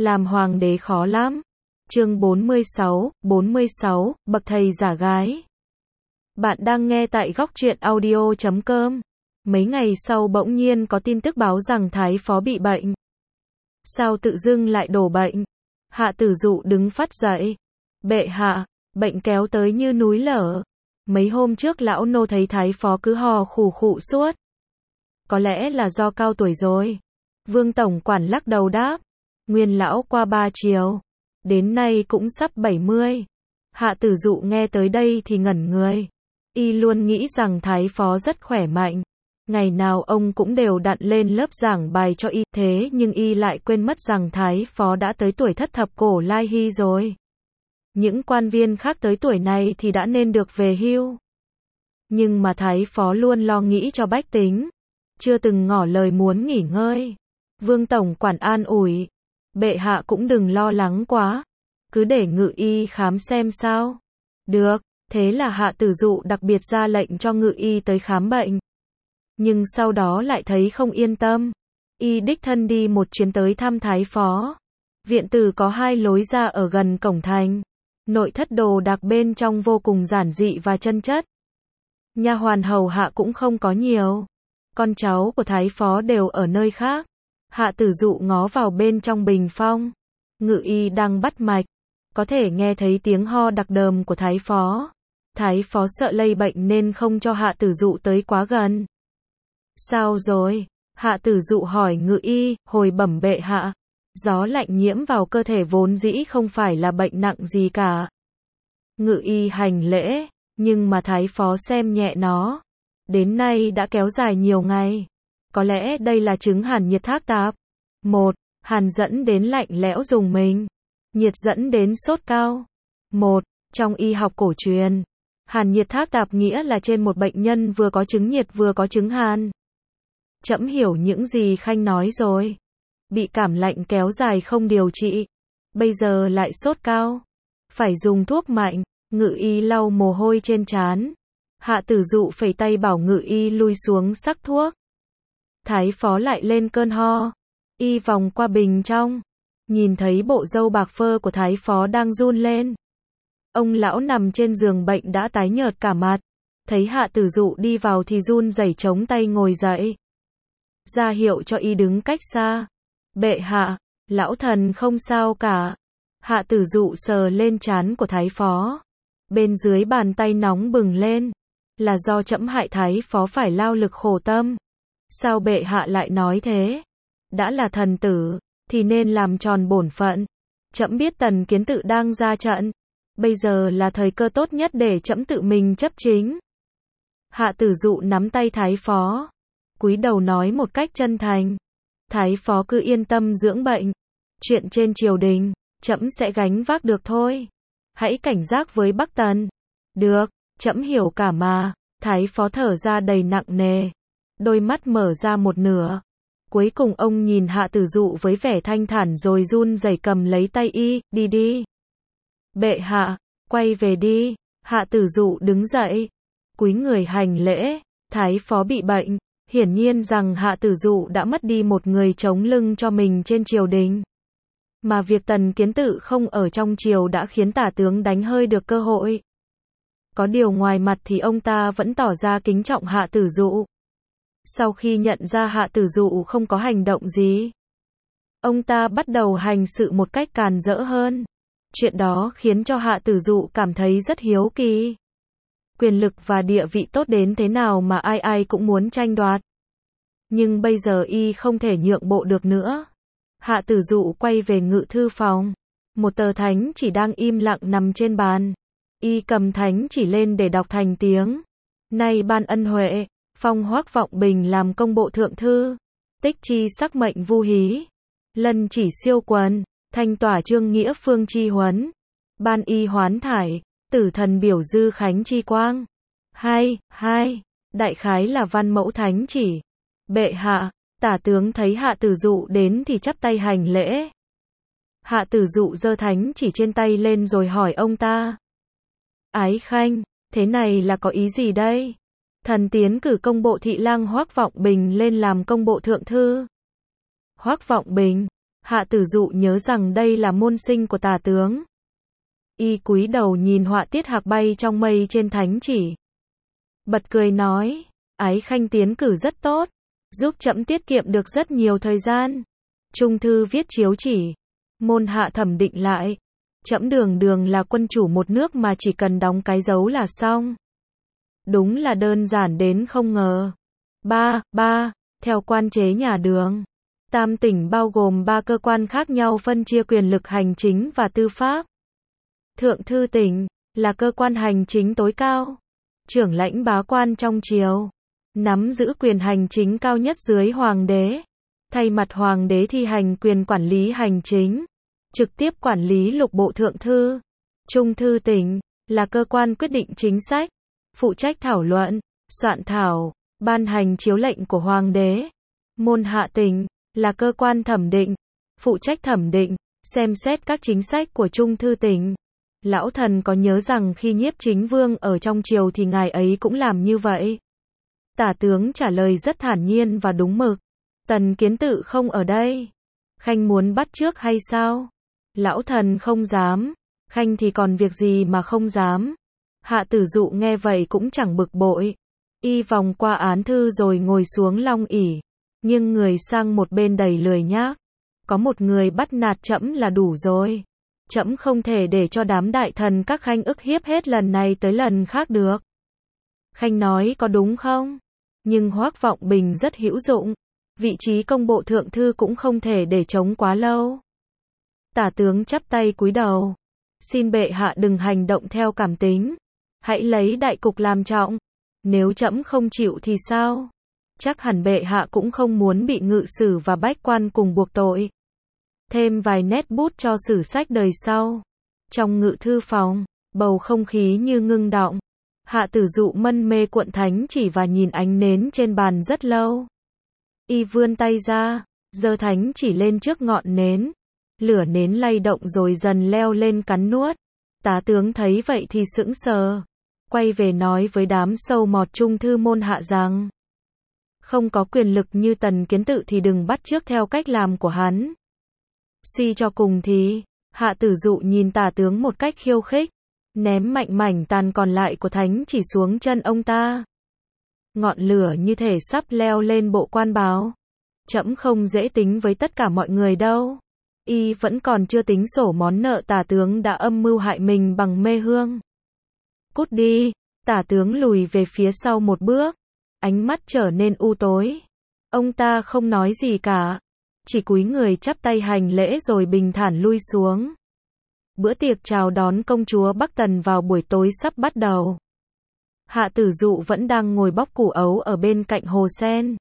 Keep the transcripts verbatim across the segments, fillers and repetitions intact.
Làm hoàng đế khó lắm. Chương bốn mươi sáu, bốn mươi sáu, bậc thầy giả gái. Bạn đang nghe tại góc truyện audio chấm com. Mấy ngày sau bỗng nhiên có tin tức báo rằng Thái Phó bị bệnh. Sao tự dưng lại đổ bệnh? Hạ Tử Dụ đứng phắt dậy. Bệ hạ, bệnh kéo tới như núi lở. Mấy hôm trước lão nô thấy Thái Phó cứ hò khủ khụ suốt. Có lẽ là do cao tuổi rồi. Vương Tổng Quản lắc đầu đáp. Nguyên lão qua ba chiều. Đến nay cũng sắp bảy mươi. Hạ Tử Dụ nghe tới đây thì ngẩn người. Y luôn nghĩ rằng Thái Phó rất khỏe mạnh. Ngày nào ông cũng đều đặn lên lớp giảng bài cho y, thế nhưng y lại quên mất rằng Thái Phó đã tới tuổi thất thập cổ lai hy rồi. Những quan viên khác tới tuổi này thì đã nên được về hưu. Nhưng mà Thái Phó luôn lo nghĩ cho bách tính. Chưa từng ngỏ lời muốn nghỉ ngơi. Vương Tổng Quản an ủi. Bệ hạ cũng đừng lo lắng quá. Cứ để Ngự Y khám xem sao. Được, thế là Hạ Tử Dụ đặc biệt ra lệnh cho Ngự Y tới khám bệnh. Nhưng sau đó lại thấy không yên tâm. Y đích thân đi một chuyến tới thăm Thái Phó. Viện tử có hai lối ra ở gần cổng thành. Nội thất đồ đạc bên trong vô cùng giản dị và chân chất. Nha hoàn hầu hạ cũng không có nhiều. Con cháu của Thái Phó đều ở nơi khác. Hạ Tử Dụ ngó vào bên trong bình phong. Ngự Y đang bắt mạch. Có thể nghe thấy tiếng ho đặc đờm của Thái Phó. Thái Phó sợ lây bệnh nên không cho Hạ Tử Dụ tới quá gần. Sao rồi? Hạ Tử Dụ hỏi Ngự Y, hồi bẩm bệ hạ. Gió lạnh nhiễm vào cơ thể vốn dĩ không phải là bệnh nặng gì cả. Ngự Y hành lễ, nhưng mà Thái Phó xem nhẹ nó. Đến nay đã kéo dài nhiều ngày. Có lẽ đây là chứng hàn nhiệt thác tạp. Một. Hàn dẫn đến lạnh lẽo rùng mình. Nhiệt dẫn đến sốt cao. Một. Trong y học cổ truyền, hàn nhiệt thác tạp nghĩa là trên một bệnh nhân vừa có chứng nhiệt vừa có chứng hàn. Trẫm hiểu những gì Khanh nói rồi. Bị cảm lạnh kéo dài không điều trị. Bây giờ lại sốt cao. Phải dùng thuốc mạnh. Ngự Y lau mồ hôi trên trán. Hạ Tử Dụ phẩy tay bảo Ngự Y lui xuống sắc thuốc. Thái Phó lại lên cơn ho. Y vòng qua bình trong. Nhìn thấy bộ râu bạc phơ của Thái Phó đang run lên. Ông lão nằm trên giường bệnh đã tái nhợt cả mặt. Thấy Hạ Tử Dụ đi vào thì run rẩy chống tay ngồi dậy. Ra hiệu cho y đứng cách xa. Bệ hạ, lão thần không sao cả. Hạ Tử Dụ sờ lên trán của Thái Phó. Bên dưới bàn tay nóng bừng lên. Là do trẫm hại Thái Phó phải lao lực khổ tâm. Sao bệ hạ lại nói thế? Đã là thần tử, thì nên làm tròn bổn phận. Trẫm biết Tần Kiến Tự đang ra trận. Bây giờ là thời cơ tốt nhất để trẫm tự mình chấp chính. Hạ Tử Dụ nắm tay Thái Phó. Cúi đầu nói một cách chân thành. Thái Phó cứ yên tâm dưỡng bệnh. Chuyện trên triều đình, trẫm sẽ gánh vác được thôi. Hãy cảnh giác với Bắc Tần. Được, trẫm hiểu cả mà. Thái Phó thở ra đầy nặng nề. Đôi mắt mở ra một nửa. Cuối cùng ông nhìn Hạ Tử Dụ với vẻ thanh thản rồi run rẩy cầm lấy tay y, đi đi. Bệ hạ, quay về đi. Hạ Tử Dụ đứng dậy. Cúi người hành lễ. Thái Phó bị bệnh. Hiển nhiên rằng Hạ Tử Dụ đã mất đi một người chống lưng cho mình trên triều đình. Mà việc Tần Kiến Tự không ở trong triều đã khiến tả tướng đánh hơi được cơ hội. Có điều ngoài mặt thì ông ta vẫn tỏ ra kính trọng Hạ Tử Dụ. Sau khi nhận ra Hạ Tử Dụ không có hành động gì, ông ta bắt đầu hành sự một cách càn rỡ hơn. Chuyện đó khiến cho Hạ Tử Dụ cảm thấy rất hiếu kỳ. Quyền lực và địa vị tốt đến thế nào mà ai ai cũng muốn tranh đoạt. Nhưng bây giờ y không thể nhượng bộ được nữa. Hạ Tử Dụ quay về ngự thư phòng. Một tờ thánh chỉ đang im lặng nằm trên bàn. Y cầm thánh chỉ lên để đọc thành tiếng. Nay ban ân huệ, phong Hoắc Vọng Bình làm công bộ thượng thư. Tích chi sắc mệnh vu hí. Lân chỉ siêu quần, thanh tỏa trương nghĩa phương chi huấn. Ban y hoán thải, tử thần biểu dư khánh chi quang. Hai, hai, đại khái là văn mẫu thánh chỉ. Bệ hạ, tả tướng thấy Hạ Tử Dụ đến thì chắp tay hành lễ. Hạ Tử Dụ giơ thánh chỉ trên tay lên rồi hỏi ông ta. Ái Khanh, thế này là có ý gì đây? Thần tiến cử công bộ thị lang Hoắc Vọng Bình lên làm công bộ thượng thư. Hoắc Vọng Bình, Hạ Tử Dụ nhớ rằng đây là môn sinh của tả tướng. Y cúi đầu nhìn họa tiết hạc bay trong mây trên thánh chỉ. Bật cười nói, Ái Khanh tiến cử rất tốt, giúp trẫm tiết kiệm được rất nhiều thời gian. Trung thư viết chiếu chỉ, môn hạ thẩm định lại. Trẫm đường đường là quân chủ một nước mà chỉ cần đóng cái dấu là xong. Đúng là đơn giản đến không ngờ. Ba, ba, theo quan chế nhà Đường, Tam tỉnh bao gồm ba cơ quan khác nhau phân chia quyền lực hành chính và tư pháp. Thượng thư tỉnh là cơ quan hành chính tối cao, trưởng lãnh bá quan trong triều, nắm giữ quyền hành chính cao nhất dưới hoàng đế, thay mặt hoàng đế thi hành quyền quản lý hành chính, trực tiếp quản lý lục bộ thượng thư. Trung thư tỉnh là cơ quan quyết định chính sách, phụ trách thảo luận, soạn thảo, ban hành chiếu lệnh của hoàng đế. Môn hạ tỉnh là cơ quan thẩm định, phụ trách thẩm định, xem xét các chính sách của trung thư tỉnh. Lão thần có nhớ rằng khi Nhiếp Chính Vương ở trong triều thì ngài ấy cũng làm như vậy. Tả tướng trả lời rất thản nhiên và đúng mực. Tần Kiến Tự không ở đây. Khanh muốn bắt chước hay sao? Lão thần không dám. Khanh thì còn việc gì mà không dám. Hạ Tử Dụ nghe vậy cũng chẳng bực bội. Y vòng qua án thư rồi ngồi xuống long ỷ, nghiêng người sang một bên đầy lười nhác. Có một người bắt nạt trẫm là đủ rồi. Trẫm không thể để cho đám đại thần các khanh ức hiếp hết lần này tới lần khác được. Khanh nói có đúng không? Nhưng Hoắc Vọng Bình rất hữu dụng. Vị trí công bộ thượng thư cũng không thể để trống quá lâu. Tả tướng chắp tay cúi đầu. Xin bệ hạ đừng hành động theo cảm tính. Hãy lấy đại cục làm trọng. Nếu trẫm không chịu thì sao? Chắc hẳn bệ hạ cũng không muốn bị ngự sử và bách quan cùng buộc tội. Thêm vài nét bút cho sử sách đời sau. Trong ngự thư phòng, bầu không khí như ngưng đọng. Hạ Tử Dụ mân mê cuộn thánh chỉ và nhìn ánh nến trên bàn rất lâu. Y vươn tay ra, giơ thánh chỉ lên trước ngọn nến. Lửa nến lay động rồi dần leo lên cắn nuốt. Tá tướng thấy vậy thì sững sờ. Quay về nói với đám sâu mọt trung thư môn hạ rằng, không có quyền lực như Tần Kiến Tự thì đừng bắt chước theo cách làm của hắn. Suy cho cùng thì, Hạ Tử Dụ nhìn tả tướng một cách khiêu khích, ném mạnh mảnh tàn còn lại của thánh chỉ xuống chân ông ta. Ngọn lửa như thể sắp leo lên bộ quan báo. Trẫm không dễ tính với tất cả mọi người đâu. Y vẫn còn chưa tính sổ món nợ tả tướng đã âm mưu hại mình bằng mê hương. Cút đi, tả tướng lùi về phía sau một bước, ánh mắt trở nên u tối. Ông ta không nói gì cả, chỉ cúi người chắp tay hành lễ rồi bình thản lui xuống. Bữa tiệc chào đón công chúa Bắc Tần vào buổi tối sắp bắt đầu. Hạ Tử Dụ vẫn đang ngồi bóc củ ấu ở bên cạnh hồ sen.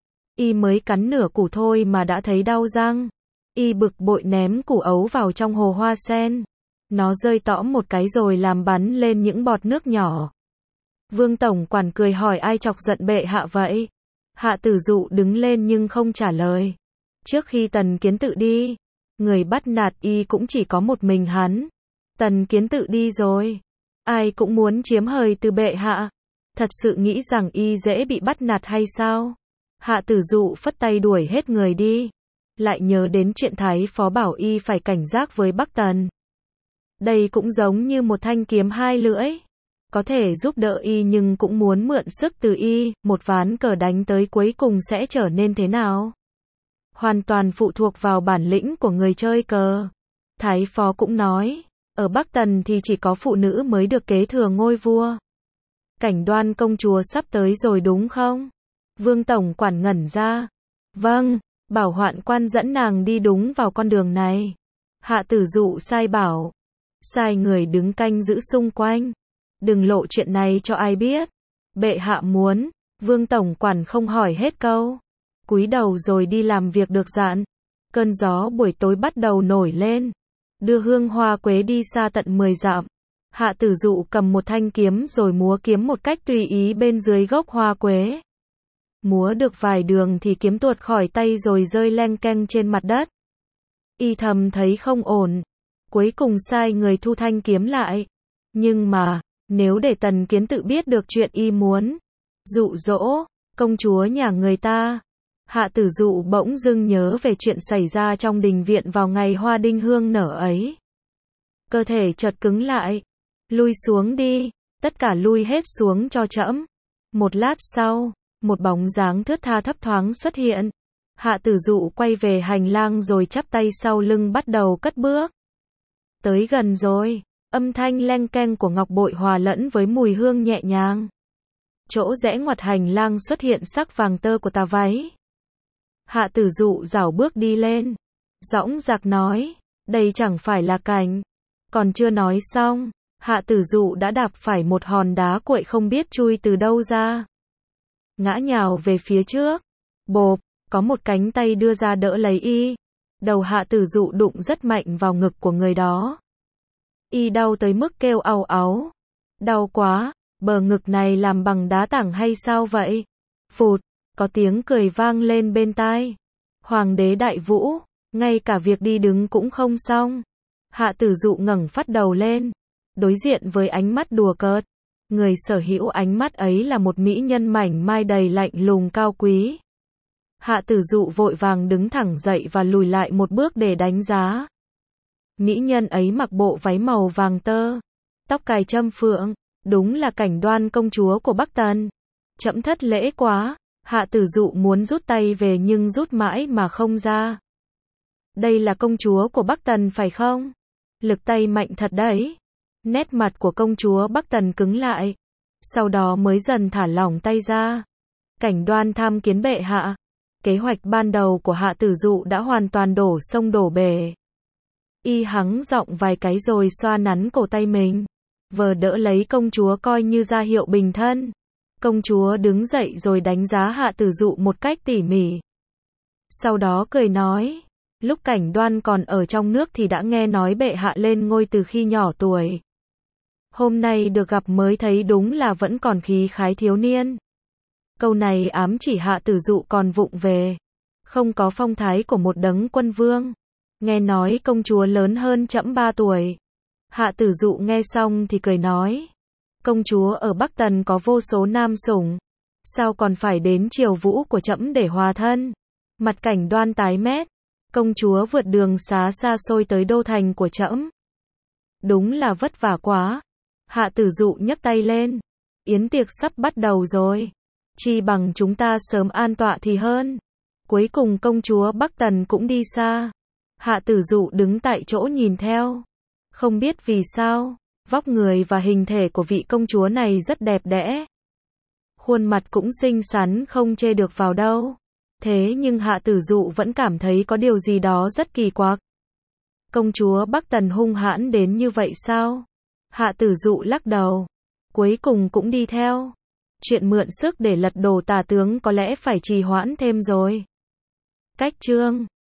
Y mới cắn nửa củ thôi mà đã thấy đau răng. Y bực bội ném củ ấu vào trong hồ hoa sen. Nó rơi tõm một cái rồi làm bắn lên những bọt nước nhỏ. Vương tổng quản cười hỏi ai chọc giận bệ hạ vậy? Hạ Tử Dụ đứng lên nhưng không trả lời. Trước khi Tần Kiến Tự đi, người bắt nạt y cũng chỉ có một mình hắn. Tần Kiến Tự đi rồi, ai cũng muốn chiếm hời từ bệ hạ. Thật sự nghĩ rằng y dễ bị bắt nạt hay sao? Hạ Tử Dụ phất tay đuổi hết người đi. Lại nhớ đến chuyện Thái Phó bảo y phải cảnh giác với Bắc Tần. Đây cũng giống như một thanh kiếm hai lưỡi. Có thể giúp đỡ y nhưng cũng muốn mượn sức từ y. Một ván cờ đánh tới cuối cùng sẽ trở nên thế nào? Hoàn toàn phụ thuộc vào bản lĩnh của người chơi cờ. Thái Phó cũng nói, ở Bắc Tần thì chỉ có phụ nữ mới được kế thừa ngôi vua. Cảnh Đoan công chúa sắp tới rồi đúng không? Vương tổng quản ngẩn ra. Vâng, bảo Hoạn quan dẫn nàng đi đúng vào con đường này. Hạ Tử Dụ sai bảo. Sai người đứng canh giữ xung quanh. Đừng lộ chuyện này cho ai biết. Bệ hạ muốn. Vương tổng quản không hỏi hết câu. Cúi đầu rồi đi làm việc được dặn. Cơn gió buổi tối bắt đầu nổi lên. Đưa hương hoa quế đi xa tận mười dặm. Hạ Tử Dụ cầm một thanh kiếm rồi múa kiếm một cách tùy ý bên dưới gốc hoa quế. Múa được vài đường thì kiếm tuột khỏi tay rồi rơi len keng trên mặt đất. Y thầm thấy không ổn. Cuối cùng sai người thu thanh kiếm lại. Nhưng mà, nếu để Tần Kiến Tự biết được chuyện y muốn dụ dỗ công chúa nhà người ta, Hạ Tử Dụ bỗng dưng nhớ về chuyện xảy ra trong đình viện vào ngày hoa đinh hương nở ấy. Cơ thể chợt cứng lại. Lui xuống đi, tất cả lui hết xuống cho trẫm. Một lát sau, một bóng dáng thướt tha thấp thoáng xuất hiện. Hạ Tử Dụ quay về hành lang rồi chắp tay sau lưng bắt đầu cất bước. Tới gần rồi, âm thanh leng keng của ngọc bội hòa lẫn với mùi hương nhẹ nhàng. Chỗ rẽ ngoặt hành lang xuất hiện sắc vàng tơ của tà váy. Hạ Tử Dụ rảo bước đi lên. Dõng dạc nói, đây chẳng phải là cảnh. Còn chưa nói xong, Hạ Tử Dụ đã đạp phải một hòn đá cuội không biết chui từ đâu ra. Ngã nhào về phía trước. Bộp, có một cánh tay đưa ra đỡ lấy y. Đầu Hạ Tử Dụ đụng rất mạnh vào ngực của người đó. Y đau tới mức kêu ào áo. Đau quá, bờ ngực này làm bằng đá tảng hay sao vậy? Phụt, có tiếng cười vang lên bên tai. Hoàng đế Đại Vũ, ngay cả việc đi đứng cũng không xong. Hạ Tử Dụ ngẩng phát đầu lên, đối diện với ánh mắt đùa cợt. Người sở hữu ánh mắt ấy là một mỹ nhân mảnh mai đầy lạnh lùng cao quý. Hạ Tử Dụ vội vàng đứng thẳng dậy và lùi lại một bước để đánh giá. Mỹ nhân ấy mặc bộ váy màu vàng tơ, tóc cài trâm phượng, đúng là Cảnh Đoan công chúa của Bắc Tần. Trẫm thất lễ quá. Hạ Tử Dụ muốn rút tay về nhưng rút mãi mà không ra. Đây là công chúa của Bắc Tần phải không? Lực tay mạnh thật đấy. Nét mặt của công chúa Bắc Tần cứng lại. Sau đó mới dần thả lỏng tay ra. Cảnh Đoan tham kiến bệ hạ. Kế hoạch ban đầu của Hạ Tử Dụ đã hoàn toàn đổ sông đổ bể. Y hắng giọng vài cái rồi xoa nắn cổ tay mình. Vờ đỡ lấy công chúa coi như ra hiệu bình thân. Công chúa đứng dậy rồi đánh giá Hạ Tử Dụ một cách tỉ mỉ. Sau đó cười nói, lúc Cảnh Đoan còn ở trong nước thì đã nghe nói bệ hạ lên ngôi từ khi nhỏ tuổi. Hôm nay được gặp mới thấy đúng là vẫn còn khí khái thiếu niên. Câu này ám chỉ Hạ Tử Dụ còn vụng về, không có phong thái của một đấng quân vương. Nghe nói công chúa lớn hơn trẫm ba tuổi. Hạ Tử Dụ nghe xong thì cười nói, công chúa ở Bắc Tần có vô số nam sủng, sao còn phải đến triều vũ của trẫm để hòa thân? Mặt Cảnh Đoan tái mét, công chúa vượt đường xá xa xôi tới đô thành của trẫm. Đúng là vất vả quá. Hạ Tử Dụ nhấc tay lên, yến tiệc sắp bắt đầu rồi, chi bằng chúng ta sớm an tọa thì hơn. Cuối cùng công chúa Bắc Tần cũng đi xa. Hạ Tử Dụ đứng tại chỗ nhìn theo. Không biết vì sao, vóc người và hình thể của vị công chúa này rất đẹp đẽ. Khuôn mặt cũng xinh xắn không chê được vào đâu. Thế nhưng Hạ Tử Dụ vẫn cảm thấy có điều gì đó rất kỳ quặc. Công chúa Bắc Tần hung hãn đến như vậy sao? Hạ Tử Dụ lắc đầu. Cuối cùng cũng đi theo. Chuyện mượn sức để lật đổ tả tướng có lẽ phải trì hoãn thêm rồi. Cách chương